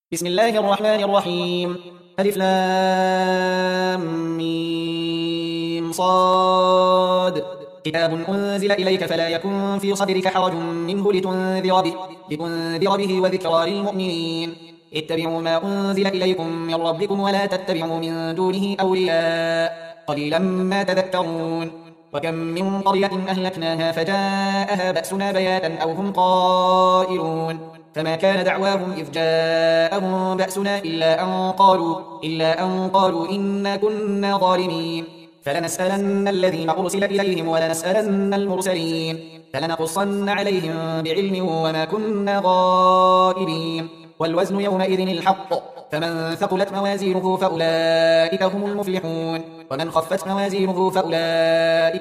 بسم الله الرحمن الرحيم. ألف لام ميم صاد. كتاب أنزل إليك فلا يكن في صدرك حرج منه لتنذر به وذكرى للمؤمنين. اتبعوا ما أنزل إليكم من ربكم ولا تتبعوا من دونه أولياء قليلا ما تذكرون. وكم من قرية أهلكناها فجاءها بأسنا بياتا أو هم قائلون فما كان دعواهم إذ جاءهم بأسنا إلا أن قالوا إنا كنا ظالمين. فلنسألن الذين أرسل إليهم ولنسألن المرسلين فلنقصن عليهم بعلم وما كنا غائبين. والوزن يومئذ الحق فمن ثقلت موازينه فأولئك هم المفلحون ومن خفت موازينه فأولئك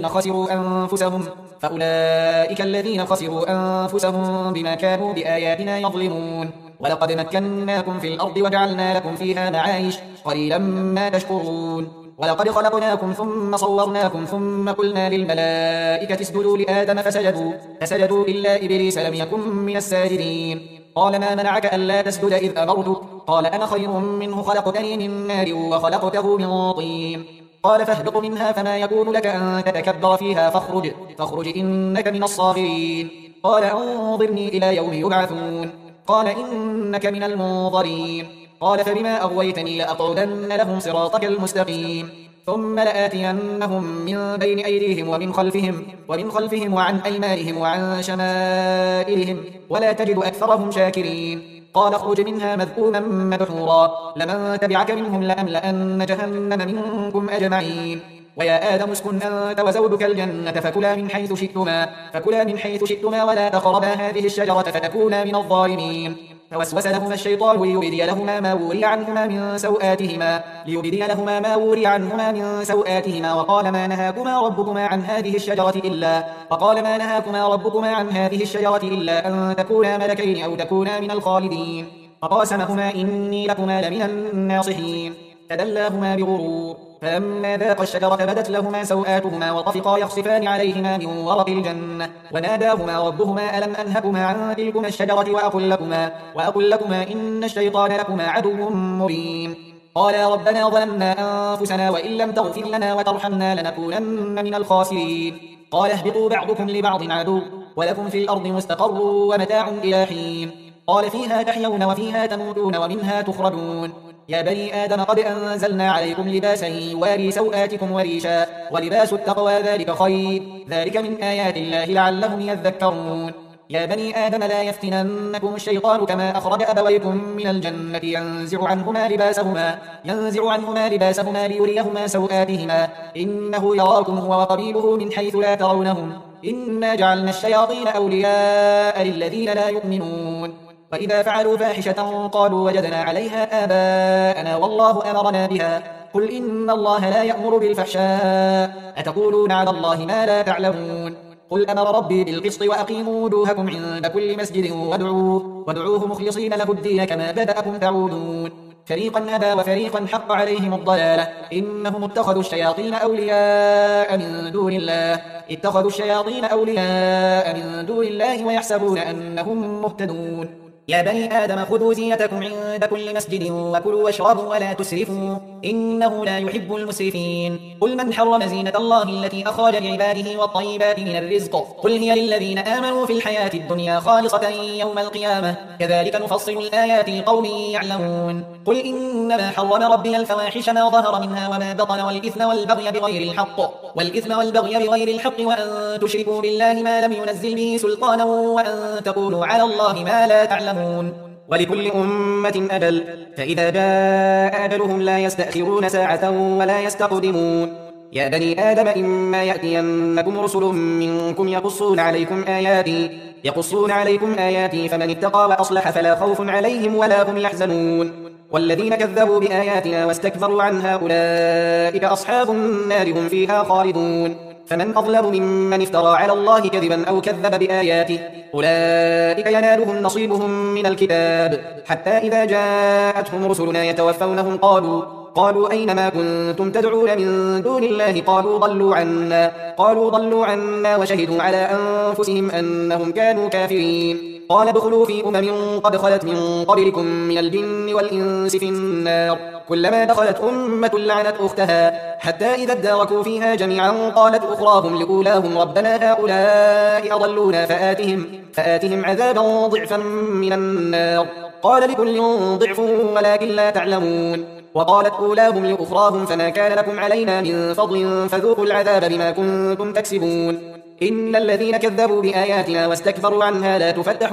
الذين خسروا أنفسهم بما كانوا بآياتنا يظلمون. ولقد مكناكم في الأرض وجعلنا لكم فيها معايش قليلا ما تشكرون. ولقد خلقناكم ثم صورناكم ثم قلنا للملائكة اسجدوا لآدم فسجدوا إلا إبليس لم يكن من الساجدين. قال ما منعك ألا تسجد إذ أمرتك قال أنا خير منه خلقتني من نار وخلقته من طين. قال فاهبط منها فما يكون لك أن تتكبر فيها فاخرج إنك من الصاغرين. قال أنظرني إلى يوم يبعثون قال إنك من المنظرين. قال فبما أغويتني لأقعدن لهم صراطك المستقيم ثم لآتينهم من بين أيديهم ومن خلفهم وعن أيمانهم وعن شمائلهم ولا تجد أكثرهم شاكرين. قال اخرج منها مذءوما مدحورا لمن تبعك منهم لأملأن جهنم منكم أجمعين. ويا آدم اسكن أنت وزوجك الجنة فكلا من حيث شئتما ولا تقربا هذه الشجرة فتكونا من الظالمين. فوسوس لهما الشيطان ليبدي لهما ما وري عنهما من سوآتهما وقال ما نهاكما ربكما عن هذه الشجرة إلا أن تكونا ملكين أو تكونا من الخالدين. فقاسمهما إني لكما لمن الناصحين فدلاهما بغرور فلما ذاقا الشجرة بدت لهما سوآتهما وطفقا يخصفان عليهما من ورق الجنة وناداهما ربهما ألم أنهكما عن تلكما الشجرة وأقل لكما إن الشيطان لكما عدو مبين. قالا ربنا ظلمنا أنفسنا وإن لم تغفر لنا وترحمنا لنكونن من الخاسرين. قال اهبطوا بعضكم لبعض عدو ولكم في الأرض مستقر ومتاع إلى حين. قال فيها تحيون وفيها تموتون ومنها تخرجون. يا بني آدم قد أنزلنا عليكم لباسا يواري سوآتكم وريشا ولباس التقوى ذلك خير ذلك من آيات الله لعلهم يذكرون. يا بني آدم لا يفتننكم الشيطان كما أخرج أبويكم من الجنة ينزع عنهما لباسهما ليريهما سوآتهما إنه يراكم هو وقبيله من حيث لا ترونهم إنا جعلنا الشياطين أولياء للذين لا يؤمنون. وإذا فعلوا فاحشة قالوا وجدنا عليها آباءنا والله أمرنا بها قل إن الله لا يأمر بالفحشاء أتقولون على الله ما لا تعلمون. قل أمر ربي بالقسط وأقيموا وجوهكم عند كل مسجد وادعوه مخلصين له الدين كما بدأكم تعودون. فريقا هدى وفريقا حق عليهم الضلالة إنهم اتخذوا الشياطين أولياء من دون الله ويحسبون أنهم مهتدون. يا بني آدم خذوا زينتكم عند كل مسجد وكلوا واشربوا ولا تسرفوا إنه لا يحب المسرفين. قل من حرم زينة الله التي أخرج لعباده والطيبات من الرزق قل هي للذين آمنوا في الحياة الدنيا خالصة يوم القيامة كذلك نفصل الآيات لقوم يعلمون. قل إنما حرم ربي الفواحش ما ظهر منها وما بطن والإثم والبغي بغير الحق وأن تشركوا بالله ما لم ينزل به سلطانا وأن تقولوا على الله ما لا تعلمون. ولكل أمة أجل فإذا جاء أجلهم لا يستأخرون ساعة ولا يستقدمون. يا بني آدم إما يأتينكم رسل منكم يقصون عليكم آياتي فمن اتقى وأصلح فلا خوف عليهم ولا هم يحزنون. والذين كذبوا بآياتنا واستكبروا عنها أولئك أصحاب النار هم فيها خالدون. فمن أظلم ممن افترى على الله كذبا أو كذب بآياته أولئك ينالهم نصيبهم من الكتاب حتى إذا جاءتهم رسلنا يتوفونهم قالوا أين ما كنتم تدعون من دون الله قالوا ضلوا عنا وشهدوا على أنفسهم أنهم كانوا كافرين. قال ادخلوا في قد خلت من قبلكم من الجن والإنس في النار كلما دخلت أمة لعنت أختها حتى إذا اداركوا فيها جميعا قالت أخراهم لأولاهم ربنا هؤلاء أضلونا فآتهم عذابا ضعفا من النار قال لكل ضعف ولكن لا تعلمون وقالت أولاهم لأخراهم فما كان لكم علينا من فضل فذوقوا العذاب بما كنتم تكسبون إن الذين كذبوا بآياتنا واستكبروا عنها لا تفتح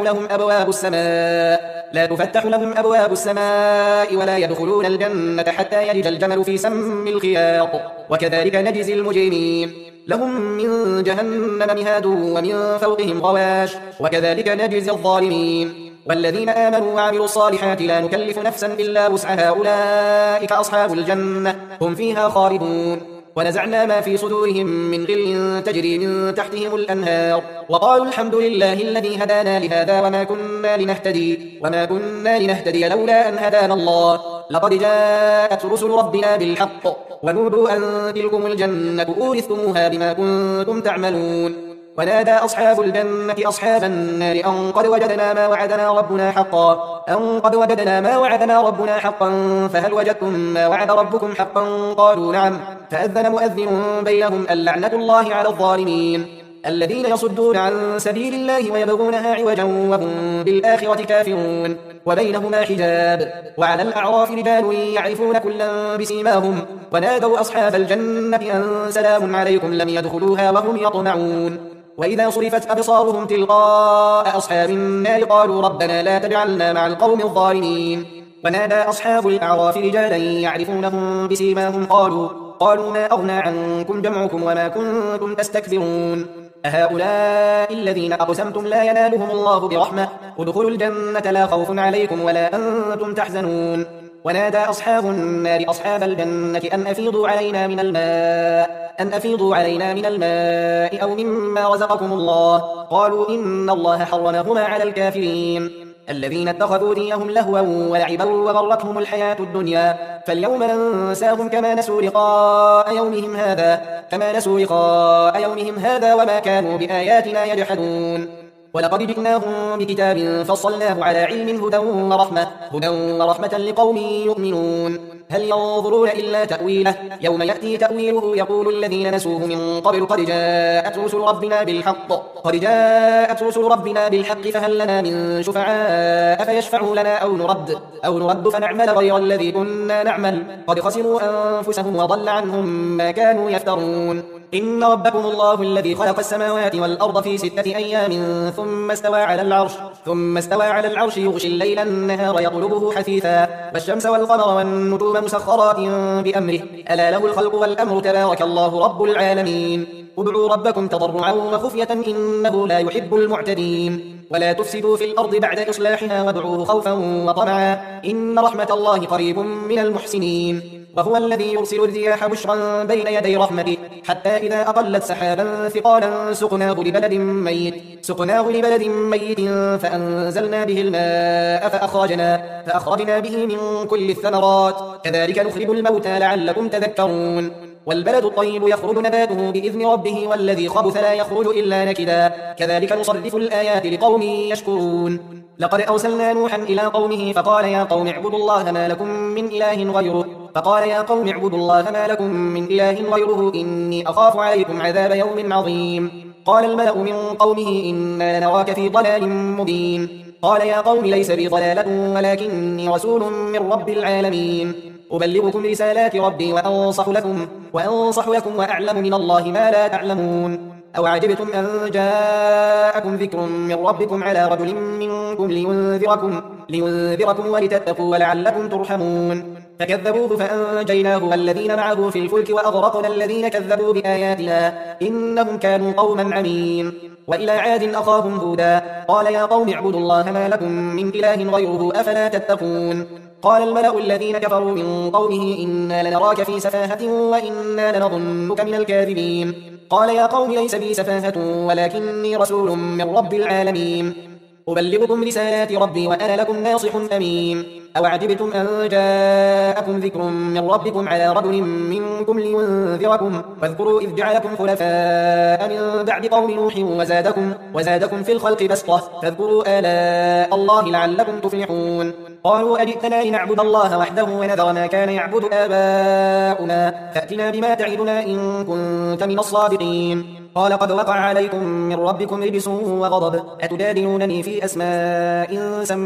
لهم أبواب السماء ولا يدخلون الجنة حتى يلج الجمل في سم الخياط وكذلك نجزي المجرمين لهم من جهنم مهاد ومن فوقهم غواش وكذلك نجزي الظالمين والذين آمنوا وعملوا الصالحات لا نكلف نفسا إلا وسعها أولئك أصحاب الجنة هم فيها خالدون ونزعنا ما في صدورهم من غل تجري من تحتهم الأنهار وقالوا الحمد لله الذي هدانا لهذا وما كنا لنهتدي لولا أن هدانا الله لقد جاءت رسل ربنا بالحق ونودوا أن تلكم الجنة أورثتموها بما كنتم تعملون ونادى أصحاب الجنة أصحاب النار أن قد وجدنا ما وعدنا ربنا حقا فهل وجدتم ما وعد ربكم حقا قالوا نعم فأذن مؤذن بينهم اللعنة الله على الظالمين الذين يصدون عن سبيل الله ويبغونها عوجا وهم بالآخرة كافرون وبينهما حجاب وعلى الأعراف رجال يعرفون كلا بسيماهم ونادوا أصحاب الجنة أن سلام عليكم لم يدخلوها وهم يطمعون وإذا صرفت أبصارهم تلقاء أصحاب النار قالوا ربنا لا تجعلنا مع القوم الظالمين ونادى أصحاب الأعراف رجالا يعرفونهم بسيماهم قالوا ما أغنى عنكم جمعكم وما كنتم تستكبرون أهؤلاء الذين أقسمتم لا ينالهم الله برحمة ادخلوا الجنة لا خوف عليكم ولا أنتم تحزنون ونادى أصحاب النار أصحاب الجنة أن أفيضوا علينا من الماء أو مما رزقكم الله قالوا إن الله حرمهما على الكافرين الذين اتخذوا دينهم لهوا ولعبا وغرتهم الحياة الدنيا فاليوم ننساهم كما نسوا لقاء يومهم هذا وما كانوا بآياتنا يجحدون ولقد جئناهم بكتاب فصلناه على علم هدى ورحمة لقوم يؤمنون هل ينظرون إلا تأويله يوم يأتي تأويله يقول الذين نسوه من قبل قد جاءت رسل ربنا بالحق فهل لنا من شفعاء فيشفعوا لنا أو نرد فنعمل غير الذي كنا نعمل قد خسروا أنفسهم وضل عنهم ما كانوا يفترون إن ربكم الله الذي خلق السماوات والأرض في 6 أيام ثم استوى على العرش يغشي الليل النهار يطلبه حثيثا والشمس والقمر والنجوم مسخرات بأمره ألا له الخلق والأمر تبارك الله رب العالمين ادعوا ربكم تضرعا وخفية إنه لا يحب المعتدين ولا تفسدوا في الأرض بعد إصلاحها وادعوه خوفا وطمعا إن رحمة الله قريب من المحسنين وهو الذي يرسل الرياح بشرا بين يدي رحمته حتى إذا أقلت سحابا ثقالا سقناه لبلد ميت فأنزلنا به الماء فأخرجنا به من كل الثمرات كذلك نخرج الموتى لعلكم تذكرون والبلد الطيب يخرج نباته بإذن ربه والذي خبث لا يخرج إلا نكدا كذلك نصرف الآيات لقوم يشكرون لقد أرسلنا نوحا إلى قومه فقال يا قوم اعبدوا الله ما لكم من إله غيره إني أخاف عليكم عذاب يوم عظيم قال الملأ من قومه إنا لنراك في ضلال مبين قال يا قوم ليس بي ضلالة ولكني رسول من رب العالمين أبلغكم رسالات ربي وأنصح لكم وأعلم من الله ما لا تعلمون أو عجبتم أن جاءكم ذكر من ربكم على رجل منكم لينذركم ولتتقوا ولعلكم ترحمون فكذبوه فأنجيناه والذين معه في الفلك وأغرقنا الذين كذبوا بآياتنا إنهم كانوا قوما عمين وإلى عاد أخاهم هودا قال يا قوم اعبدوا الله ما لكم من إله غيره أفلا تتقون قال الملأ الذين كفروا من قومه إنا لنراك في سفاهة وإنا لنظنك من الكاذبين قال يا قوم ليس بي سفاهة ولكني رسول من رب العالمين أبلغكم رسالات ربي وأنا لكم ناصح أمين أو عجبتم أن جاءكم ذكر من ربكم على رجل منكم لينذركم واذكروا إذ جعلكم خلفاء من بعد قوم نوح وزادكم في الخلق بسطة فاذكروا آلاء الله لعلكم تفلحون قالوا أجئتنا لنعبد الله وحده ونذر ما كان يعبد آباؤنا فأتنا بما تعدنا إن كنت من الصادقين قال قد وقع عليكم من ربكم رجس وغضب أتجادلونني في أسماء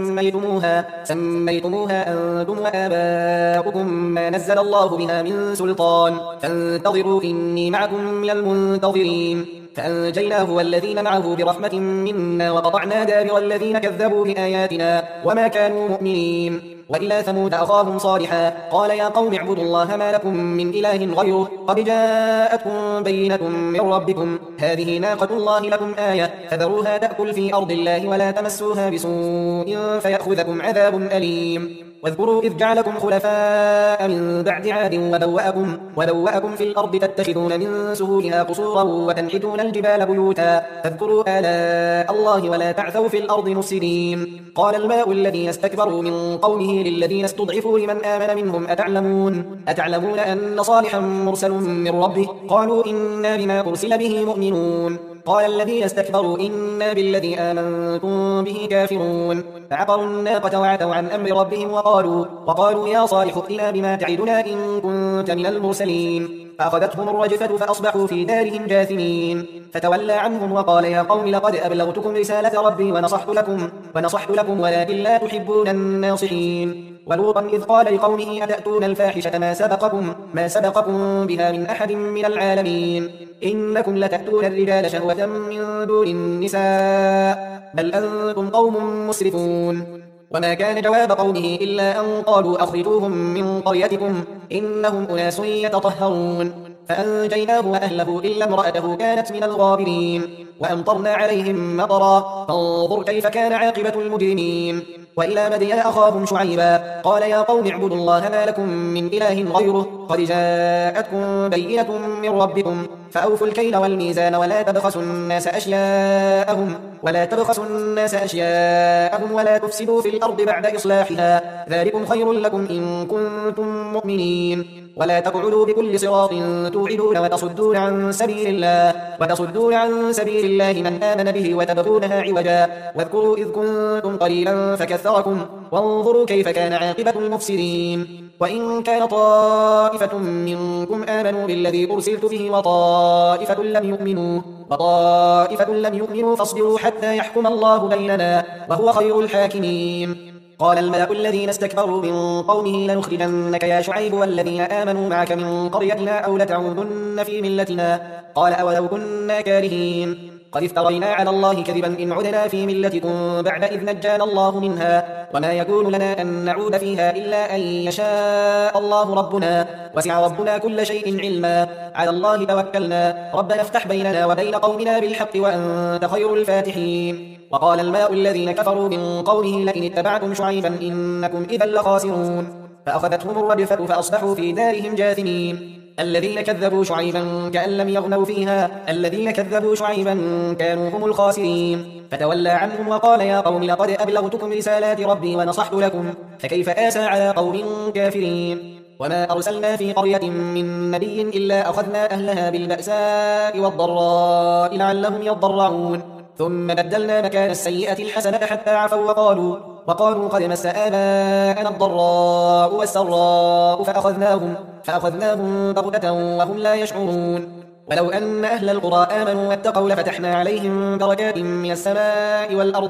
سميتموها أنتم وآباؤكم ما نزل الله بها من سلطان فانتظروا إني معكم من المنتظرين فأنجيناه والذين معه برحمة منا وقطعنا دابر الذين كذبوا بآياتنا وما كانوا مؤمنين وإلى ثمود أخاهم صالحا قال يا قوم اعبدوا الله ما لكم من إله غيره قد جاءتكم بينة من ربكم هذه ناقة الله لكم آية فذروها تأكل في أرض الله ولا تمسوها بسوء فيأخذكم عذاب أليم واذكروا إذ جعلكم خلفاء من بعد عاد وبوأكم في الأرض تتخذون من سهولها قصورا وتنحتون الجبال بيوتا فاذكروا آلاء الله ولا تعثوا في الأرض مفسدين قال الملأ الذين استكبروا من قومه للذين استضعفوا لمن آمن منهم أتعلمون أن صالحا مرسل من ربه قالوا إنا بما أرسل به مؤمنون قال الذين استكبروا إنا بالذي آمنتم به كافرون فعقروا الناقة وعتوا عن أمر ربهم وقالوا يا صالح ائتنا بما تعدنا إن كنت من المرسلين فأخذتهم الرجفة فأصبحوا في دارهم جاثمين فتولى عنهم وقال يا قوم لقد أبلغتكم رسالة ربي ونصحت لكم ولكن لا تحبون الناصحين ولوطا إذ قال لقومه أتأتون الفاحشة ما سبقكم بها من أحد من العالمين إنكم لتأتون الرجال شهوة من دون النساء بل أنتم قوم مسرفون وما كان جواب قومه إلا أن قالوا أخرجوهم من قريتكم إنهم أناس يتطهرون فأنجيناه وأهله إلا امرأته كانت من الغابرين وأمطرنا عليهم مطرا فانظر كيف كان عاقبة المجرمين وإلى مدين أخاهم شعيبا قال يا قوم اعبدوا الله ما لكم من إله غيره قد جاءتكم بينة من ربكم فأوفوا الكيل والميزان ولا تبخسوا الناس أشياءهم ولا تفسدوا في الأرض بعد إصلاحها ذلكم خير لكم إن كنتم مؤمنين ولا تقعدوا بكل صراط توعدون وتصدون عن سبيل الله من آمن به وتبغونها عوجا واذكروا إذ كنتم قليلا فكثركم وانظروا كيف كان عاقبة المفسدين وإن كان طائفة منكم آمنوا بالذي أرسلت به وطائفة لم يؤمنوا فاصبروا حتى يحكم الله بيننا وهو خير الحاكمين قال الملأ الذين استكبروا من قومه لنخرجنك يا شعيب والذين آمنوا معك من قريتنا أو لتعودن في ملتنا قال أولو كنا كارهين قد افترينا على الله كذبا إن عدنا في ملتكم بعد إذ نجانا الله منها وما يكون لنا أن نعود فيها إلا أن يشاء الله ربنا وسع ربنا كل شيء علما على الله توكلنا ربنا افتح بيننا وبين قومنا بالحق وأنت خير الفاتحين وقال الملأ الذين كفروا من قومه لئن اتبعتم شعيبا إنكم إذا لخاسرون فأخذتهم الرجفة فأصبحوا في دارهم جاثمين الذين كذبوا شعيبا كأن لم يغنوا فيها الذين كذبوا شعيبا كانوا هم الخاسرين فتولى عنهم وقال يا قوم لقد أبلغتكم رسالات ربي ونصحت لكم فكيف آسى على قوم كافرين وما أرسلنا في قرية من نبي إلا أخذنا أهلها بالبأساء والضراء لعلهم يضرعون ثم بدلنا مكان السيئة الحسنة حتى عفوا وقالوا قد مس آباءنا الضراء والسراء فأخذناهم بغتة وهم لا يشعرون ولو أن أهل القرى آمنوا واتقوا لفتحنا عليهم بركات من السماء والأرض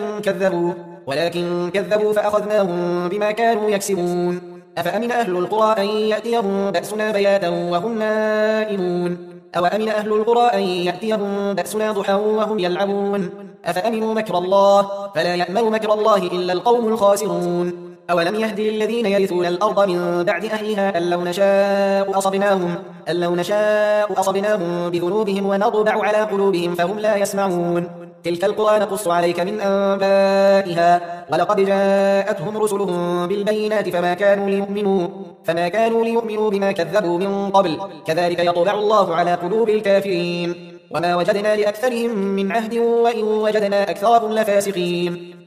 ولكن كذبوا فأخذناهم بما كانوا يكسبون أفأمن أهل القرى أن يأتيهم بأسنا بياتا وهم نائمون أو أمن أهل القرى أن يأتيهم بأسنا ضحى وهم يلعبون أفأمنوا مكر الله فلا يأمن مكر الله إلا القوم الخاسرون أولم يهد للذين يرثون الأرض من بعد أهلها أن لو نشاء أصبناهم بذنوبهم ونطبع على قلوبهم فهم لا يسمعون تلك القرى نقص عليك من أنبائها ولقد جاءتهم رسلهم بالبينات فما كانوا ليؤمنوا بما كذبوا من قبل كذلك يطبع الله على قلوب الكافرين وما وجدنا لأكثرهم من عهد وإن وجدنا أكثرهم لفاسقين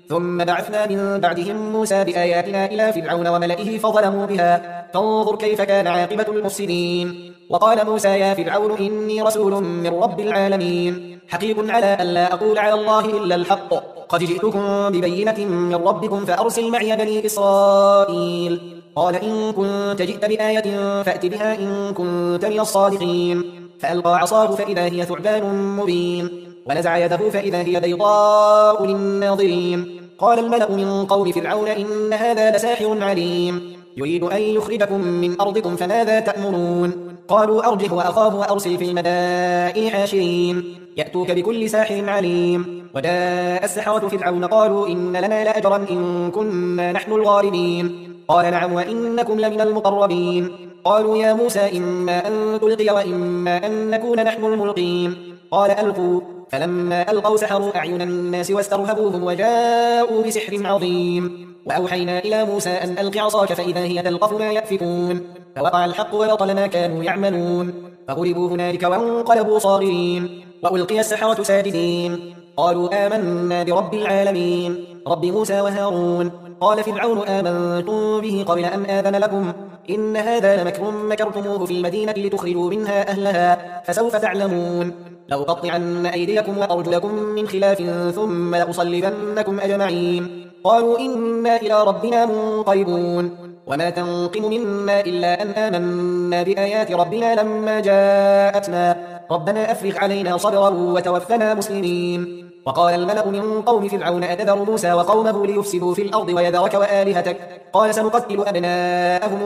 ثم بعثنا من بعدهم موسى بآياتنا إلى فرعون وملئه فظلموا بها فانظر كيف كان عاقبة المفسدين. وقال موسى يا فرعون إني رسول من رب العالمين حقيق على أن لا أقول على الله إلا الحق قد جئتكم ببينة من ربكم فأرسل معي بني إسرائيل. قال إن كنت جئت بآية فأت بها إن كنت من الصادقين. فألقى عصاه فإذا هي ثعبان مبين ونزع يده فإذا هي بيضاء للناظرين. قال الملأ من قوم فرعون إن هذا لساحر عليم يريد أن يخرجكم من أرضكم فماذا تأمرون. قالوا أرجه وأخاه وأرسل في المدائن حاشرين يأتوك بكل ساحر عليم. وجاء السحرة فرعون قالوا إن لنا لأجرا إن كنا نحن الغالبين. قال نعم وإنكم لمن المقربين. قالوا يا موسى إما أن تلقي وإما أن نكون نحن الملقين. قال ألقوا فلما ألقوا سحروا أعين الناس واسترهبوهم وجاءوا بسحر عظيم. وأوحينا إلى موسى أن ألق عصاك فإذا هي تلقف ما يأفكون. فوقع الحق وبطل ما كانوا يعملون فغلبوا هنالك وانقلبوا صاغرين. وألقي السحرة ساجدين قالوا آمنا برب العالمين رب موسى وهارون. قال فرعون آمنتم به قبل أن آذن لكم إن هذا لمكر مكرتموه في المدينة لتخرجوا منها أهلها فسوف تعلمون. لأقطعن أيديكم وأرجلكم من خلاف ثم لأصلبنكم أجمعين. قالوا إنا إلى ربنا منقلبون. وما تنقم منا إلا أن آمنا بآيات ربنا لما جاءتنا ربنا أفرغ علينا صبرا وتوفنا مسلمين. وقال الملأ من قوم فرعون أتذر موسى وقومه ليفسدوا في الأرض ويذرك وآلهتك قال سنقتل أبناءهم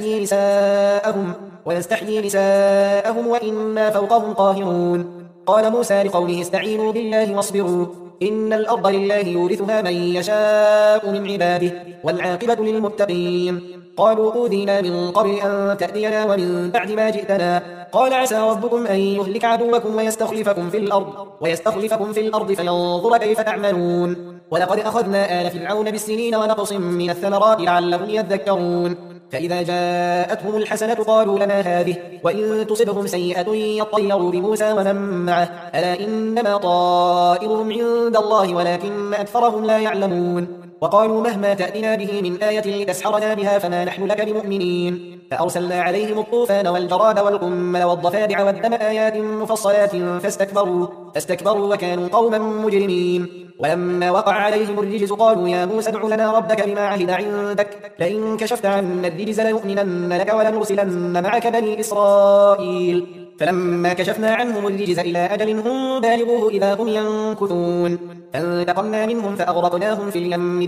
ونستحيي نساءهم وإنا فوقهم قاهرون. قال موسى لقومه استعينوا بالله واصبروا إن الأرض لله يورثها من يشاء من عباده والعاقبة للمتقين. قالوا أوذينا من قبل أن تأتينا ومن بعد ما جئتنا قال عسى ربكم أن يهلك عدوكم ويستخلفكم في الأرض فينظر كيف تعملون. ولقد أخذنا آل فرعون بالسنين ونقص من الثمرات لعلهم يذكرون. فإذا جاءتهم الحسنة قالوا لنا هذه وإن تصبهم سيئة يطيروا بموسى ومن معه ألا إنما طائرهم عند الله ولكن أكثرهم لا يعلمون. وقالوا مهما تأتنا به من آية لتسحرنا بها فما نحن لك بمؤمنين. فأرسلنا عليهم الطوفان والجراد والقمل والضفادع والدم آيات مفصلات فاستكبروا وكانوا قوما مجرمين. ولما وقع عليهم الرجز قالوا يا موسى ادع لنا ربك بما عهد عندك لئن كشفت عنا الرجز لنؤمنن لك ولنرسلن معك بني إسرائيل. فلما كشفنا عنهم الرجز إلى أجل هم بالغوه إذا هم ينكثون فانتقمنا منهم فأغرقناهم في اليم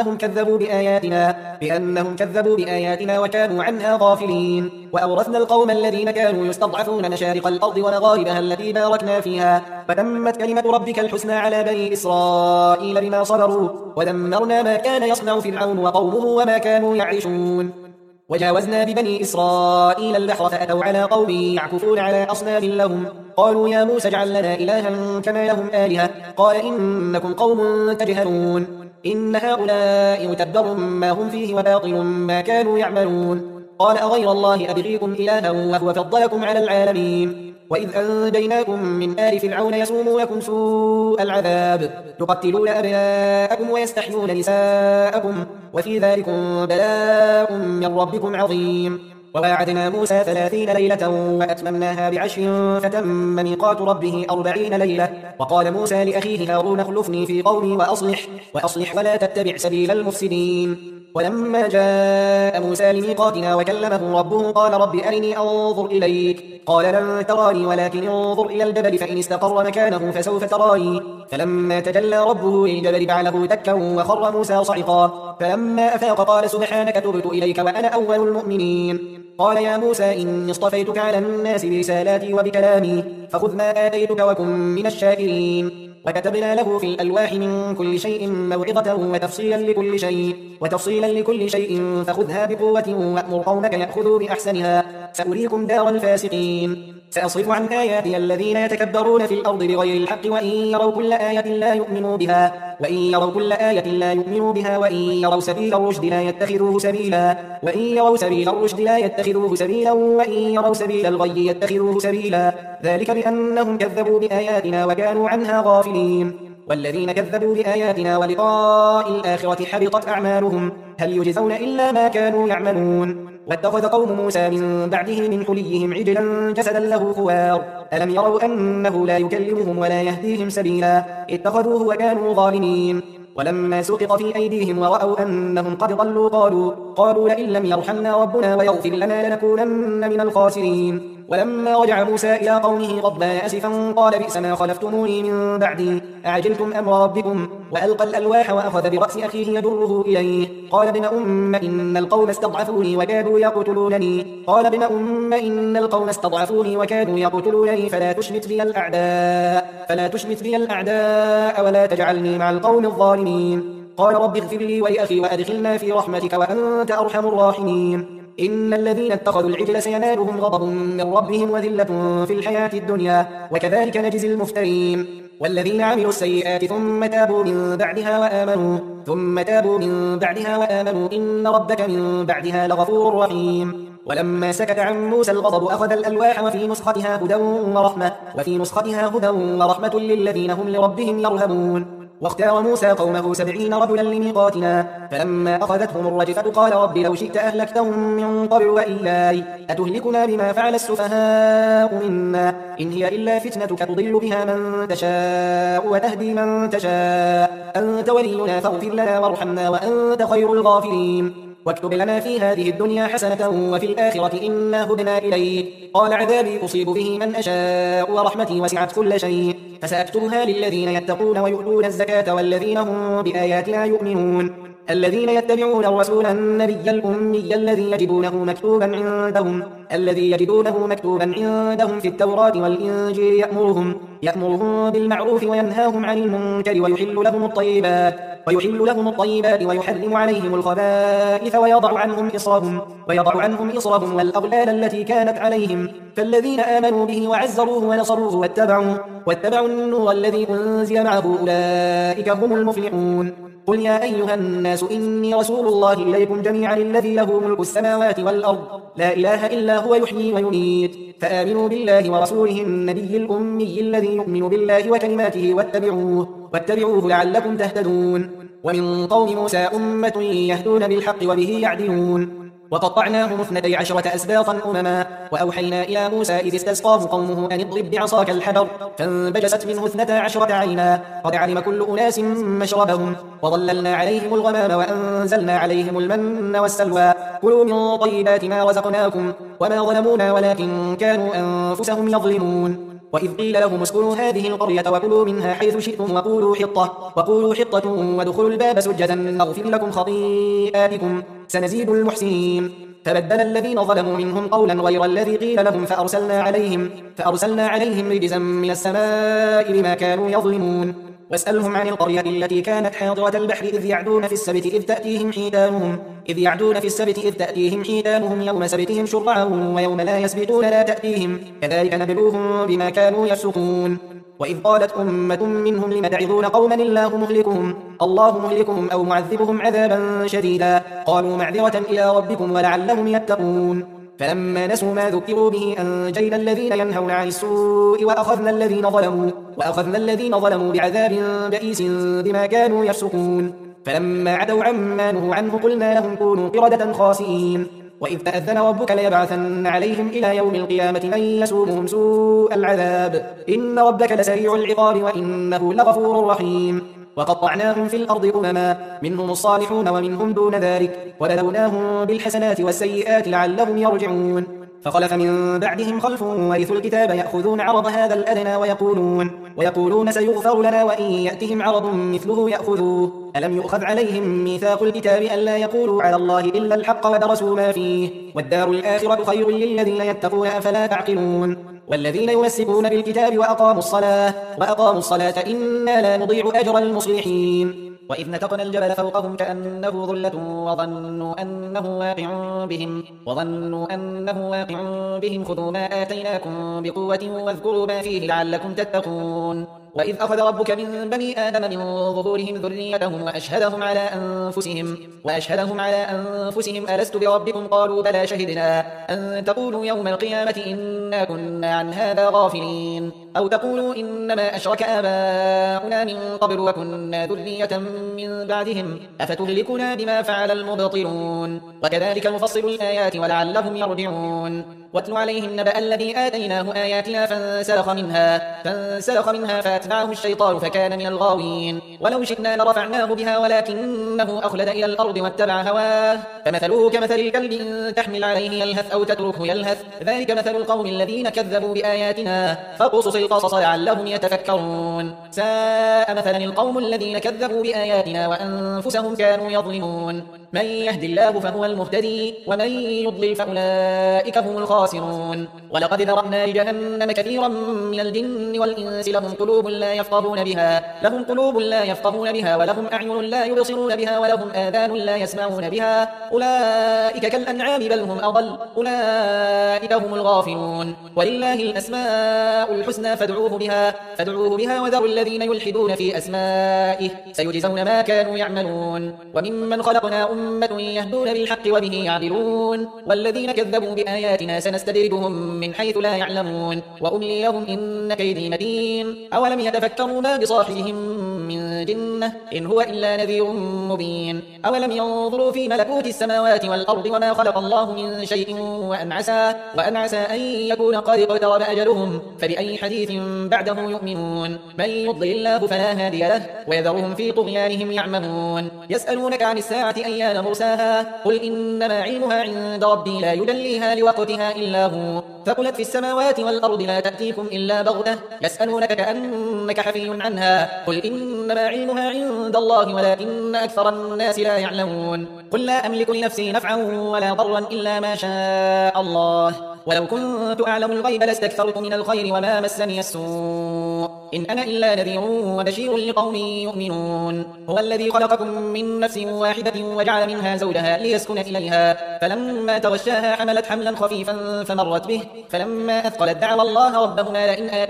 بأنهم كذبوا بآياتنا وكانوا عنها غافلين. وأورثنا القوم الذين كانوا يستضعفون مشارق الأرض ومغاربها التي باركنا فيها وتمت كلمة ربك الحسنى على بني إسرائيل بما صبروا ودمرنا ما كان يصنع فرعون وقومه وما كانوا يعيشون. وجاوزنا ببني إسرائيل البحر فأتوا على قوم يعكفون على أصنام لهم قالوا يا موسى اجعل لنا إلها كما لهم آلهة قال إنكم قوم تجهلون إن هؤلاء متبر ما هم فيه وباطل ما كانوا يعملون. قال أغير الله أبغيكم إلها وهو فضلكم على العالمين. وإذ أنجيناكم من آل فرعون يسومونكم سوء العذاب يقتلون أبناءكم ويستحيون نساءكم وفي ذلكم بلاء من ربكم عظيم. وواعدنا موسى 30 ليلة وأتممناها ب10 فتم ميقات ربه 40 ليلة. وقال موسى لأخيه هارون اخلفني في قومي وأصلح ولا تتبع سبيل المفسدين. ولما جاء موسى لميقاتنا وكلمه ربه قال رب أرني أنظر إليك قال لن تراني ولكن انظر إلى الجبل فإن استقر مكانه فسوف تراني. فلما تجلى ربه للجبل جعله دكا وخر موسى صعقا فلما أفاق قال سبحانك تبت إليك وأنا أول المؤمنين. قال يا موسى إني اصطفيتك على الناس برسالاتي وبكلامي فخذ ما آتيتك وكن من الشاكرين. وكتبنا له في الألواح من كل شيء موعظة وتفصيلا لكل شيء فخذها بقوة وأمر قومك يأخذوا بأحسنها سأريكم دار الفاسقين. سأصرف عن آياتي الذين يتكبرون في الأرض بغير الحق وإن يروا كل آية لا يؤمنوا بها وإن يروا سبيل الرشد لا يتخذوه سبيلا وإن يروا سبيل الغي يتخذوه سبيلا ذلك بأنهم كذبوا بآياتنا وكانوا عنها غافلين. والذين كذبوا بآياتنا ولقاء الآخرة حبطت أعمالهم هل يجزون إلا ما كانوا يعملون واتخذ قوم موسى من بعده من حليهم عجلا جسدا له خوار ألم يروا أنه لا يكلمهم ولا يهديهم سبيلا اتخذوه وكانوا ظالمين ولما سقط في أيديهم ورأوا أنهم قد ضلوا قالوا لئن لم يرحمنا ربنا ويغفر لنا لنكونن من الخاسرين ولما رجع موسى إلى قومه غضبان أسفا قال بئس ما خلفتموني من بعدي أعجلتم أمر ربكم وألقى الألواح وأخذ برأس أخيه يجره إليه قال ابن أم إن القوم استضعفوني وكادوا يقتلونني وكادوا يقتلونني فلا تشمت بي الأعداء ولا تجعلني مع القوم الظالمين قال رب اغفر لي ولأخي وأدخلنا في رحمتك وأنت أرحم الراحمين إن الذين اتخذوا العجل سينالهم غضب من ربهم وذلة في الحياة الدنيا وكذلك نجزي المفترين والذين عملوا السيئات ثم تابوا من بعدها وآمنوا إن ربك من بعدها لغفور رحيم ولما سكت عن موسى الغضب أخذ الألواح وفي نسختها هدى ورحمة للذين هم لربهم يرهبون واختار موسى قومه 70 رجلا لميقاتنا فلما أخذتهم الرجفة قال رب لو شئت أهلكتهم من قبل وإياي أتهلكنا بما فعل السفهاء منا إن هي إلا فتنتك تضل بها من تشاء وتهدي من تشاء أنت ولينا فاغفر لنا وارحمنا وأنت خير الغافرين واكتب لنا في هذه الدنيا حسنة وفي الآخرة إنا هدنا إليك قال عذابي أصيب به من أشاء ورحمتي وسعت كل شيء فسأكتبها للذين يتقون ويؤتون الزكاة والذين هم بآياتنا يؤمنون الذين يتبعون الرسول النبي الأمي الذي يجدونه مكتوبا عندهم في التوراة والإنجيل يأمرهم بالمعروف وينهاهم عن المنكر ويحل لهم الطيبات ويحرم عليهم الخبائث ويضع عنهم إصرهم والأغلال التي كانت عليهم فالذين آمنوا به وعزروه ونصروه واتبعوا النور الذي أنزل معه أولئك هم المفلحون قل يا أيها الناس إني رسول الله إليكم جميعا الذي له ملك السماوات والأرض لا إله إلا هو يحيي ويميت فآمنوا بالله ورسوله النبي الأمي الذي يؤمن بالله وكلماته واتبعوه لعلكم تهتدون ومن قوم موسى أمة يهدون بالحق وبه يعدلون وقطعناهم 12 أسباطا أمما وأوحينا إلى موسى إذ استسقاه قومه أن اضرب بعصاك الحجر فانبجست منه 12 عينا قد علم كل أناس مشربهم وظللنا عليهم الغمام وأنزلنا عليهم المن والسلوى كلوا من طيبات ما رزقناكم وما ظلمونا ولكن كانوا أنفسهم يظلمون وإذ قيل لهم اسكنوا هذه القرية وكلوا منها حيث شئتم وقولوا حطة وادخلوا الباب سجدا نغفر لكم خطيئاتكم سنزيد المحسنين فبدل الذين ظلموا منهم قولا غير الذي قيل لهم فأرسلنا عليهم رجزا من السماء بما كانوا يظلمون واسألهم عن القرية التي كانت حاضرة البحر إذ يعدون في السبت إذ تأتيهم حيتانهم يوم سبتهم شرعا ويوم لا يسبتون لا تأتيهم كذلك نبلوهم بما كانوا يفسقون وإذ قالت أمة منهم لم تعظون قوما الله مهلكهم أو معذبهم عذابا شديدا قالوا معذرة إلى ربكم ولعلهم يتقون فلما نسوا ما ذكروا به أنجينا الذين ينهون عن السوء وأخذنا الذين ظلموا بعذاب بئيس بما كانوا يفسقون فلما عتوا عما نهوا عنه قلنا لهم كونوا قردة خاسئين وإذ تأذن ربك ليبعثن عليهم إلى يوم القيامة من يسومهم سوء العذاب إن ربك لسريع العقاب وإنه لغفور رحيم وقطعناهم في الأرض أمما منهم الصالحون ومنهم دون ذلك وبلوناهم بالحسنات والسيئات لعلهم يرجعون فخلف من بعدهم خلف ورثوا الكتاب يأخذون عرض هذا الأدنى ويقولون سيغفر لنا وإن يأتهم عرض مثله يأخذوه ألم يؤخذ عليهم ميثاق الكتاب ألا يقولوا على الله إلا الحق ودرسوا ما فيه والدار الآخرة خير للذين يتقون أفلا تعقلون والذين يمسكون بالكتاب وأقاموا الصلاة إنا لا نضيع أجر المصلحين وإذ نتقنا الجبل فوقهم كأنه ظلة وظنوا أنه واقع بهم خذوا ما آتيناكم بقوة واذكروا ما فيه لعلكم تتقون وإذ أخذ ربك من بني آدم من ظهورهم ذريتهم وأشهدهم على أنفسهم ألست بربكم قالوا بلى شهدنا أن تقولوا يوم القيامة إنا كنا عن هذا غافلين أو تقولوا إنما أشرك آباؤنا من قبل وكنا ذرية من بعدهم أفتهلكنا بما فعل المبطلون وكذلك نفصل الآيات ولعلهم يرجعون واتل عليهم نبأ الذي آتيناه آياتنا فانسلخ منها فأتبعه الشيطان فكان من الغاوين ولو شئنا لرفعناه بها ولكنه أخلد إلى الأرض واتبع هواه فمثله كمثل الكلب إن تحمل عليه يلهث أو تتركه يلهث ذلك مثل القوم الذين كذبوا بآياتنا فاقصص القصص لعلهم يتفكرون ساء مثلا القوم الذين كذبوا بآياتنا وأنفسهم كانوا يظلمون من يهد الله فهو المهتدي ومن يضلل فأولئك هم الخاسرون ولقد ذرأنا لجهنم كثيرا من الجن والإنس لهم قلوب لا يفقهون بها ولهم أعين لا يبصرون بها ولهم آذان لا يسمعون بها أولئك كالأنعام بل هم أضل أولئك هم الغافلون ولله الأسماء الحسنى فادعوه بها وذروا الذين يلحدون في أسمائه سيجزون ما كانوا يعملون وممن خلقنا أمة يهدون بالحق وبه يعدلون والذين كذبوا بآياتنا سنستدرجهم من حيث لا يعلمون وأملي لهم إن كيدي متين أولم يتفكروا ما بصاحبهم من جنة إن هو إلا نذير مبين أولم ينظروا في ملكوت السماوات والأرض وما خلق الله من شيء وأن عسى أن يكون قد اقترب أجلهم فبأي حديث بعده يؤمنون من يضلل الله فلا هادي له ويذرهم في طغيانهم يعمهون يسألونك عن الساعة أيان مرساها قل إنما علمها عند ربي لا يجليها لوقتها إلا هو ثقلت في السماوات والأرض لا تأتيكم إلا بغتة يسألونك كأنك حفي عنها قل إنما علمها عند الله ولكن أكثر الناس لا يعلمون قل لا أملك لنفسي نفعا ولا ضرا إلا ما شاء الله ولو كنت أعلم الغيب لاستكثرت من الخير وما مسني السوء إن أنا إلا نذير وبشير لقوم يؤمنون هو الذي خلقكم من نفس واحدة وجعل منها زوجها ليسكن إليها فلما تغشاها حملت حملا خفيفا فمرت به فلما أثقلت دعوا الله ربهما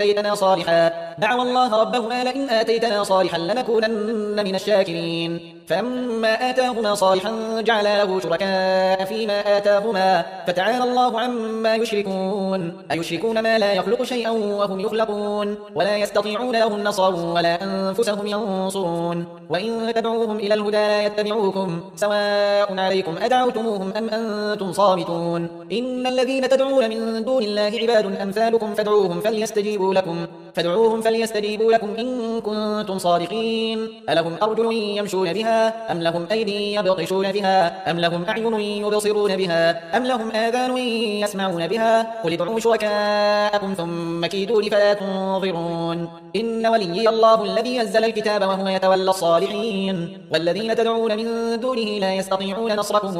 لئن آتيتنا صالحا لنكونن من الشاكرين فلما آتاهما صالحا جعلا له شركاء فيما آتاهما فتعالى الله عما يشركون أيشركون ما لا يخلق شيئا وهم يخلقون ولا يستطيعون لهم نصرا ولا أنفسهم ينصرون وإن تدعوهم إلى الهدى لا يتبعوكم سواء عليكم أدعوتموهم أم أنتم صامتون إن الذين تدعون من دون الله عباد أمثالكم فادعوهم فليستجيبوا لكم إن كنتم صادقين ألهم أرجل يمشون بها أم لهم أيدي يبطشون بها أم لهم أعين يبصرون بها أم لهم آذان يسمعون بها قل ادعوا شركاءكم ثم كيدون فلا تنظرون إن وليي الله الذي نزل الكتاب وهو يتولى الصالحين والذين تدعون من دونه لا يستطيعون نصركم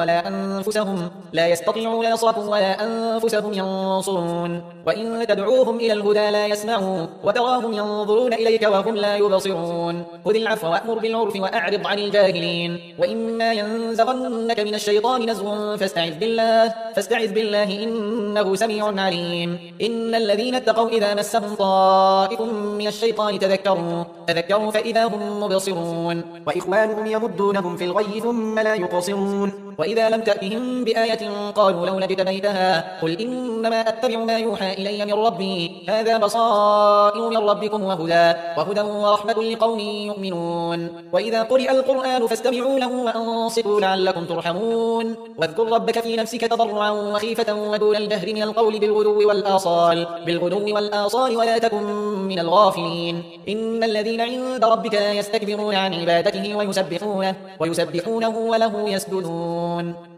ولا أنفسهم ينصرون وإن تدعوهم إلى الهدى لا يسمعوا وتراهم ينظرون إليك وهم لا يبصرون خذ العفو وأمر بالعرف وأعرض عن الجاهلين وإما ينزغنك من الشيطان نزغ فاستعذ بالله إنه سميع عليم إن الذين اتقوا إذا مسهم طائف من الشيطان تذكروا فإذا هم مبصرون وإخوانهم يمدونهم في الغي ثم لا يقصرون وإذا لم تأتهم بآية قالوا لولا اجتبيتها قل إنما أتبع ما يوحى إلي من ربي هذا بصائر من ربكم وهدى ورحمة لقوم يؤمنون وإذا قرئ القرآن فاستمعوا له وأنصتوا لعلكم ترحمون واذكر ربك في نفسك تضرعا وخيفة ودون الجهر من القول بالغدو والآصال ولا تكن من الغافلين إن الذين عند ربك لا يستكبرون عن عبادته ويسبحونه وله يسجدون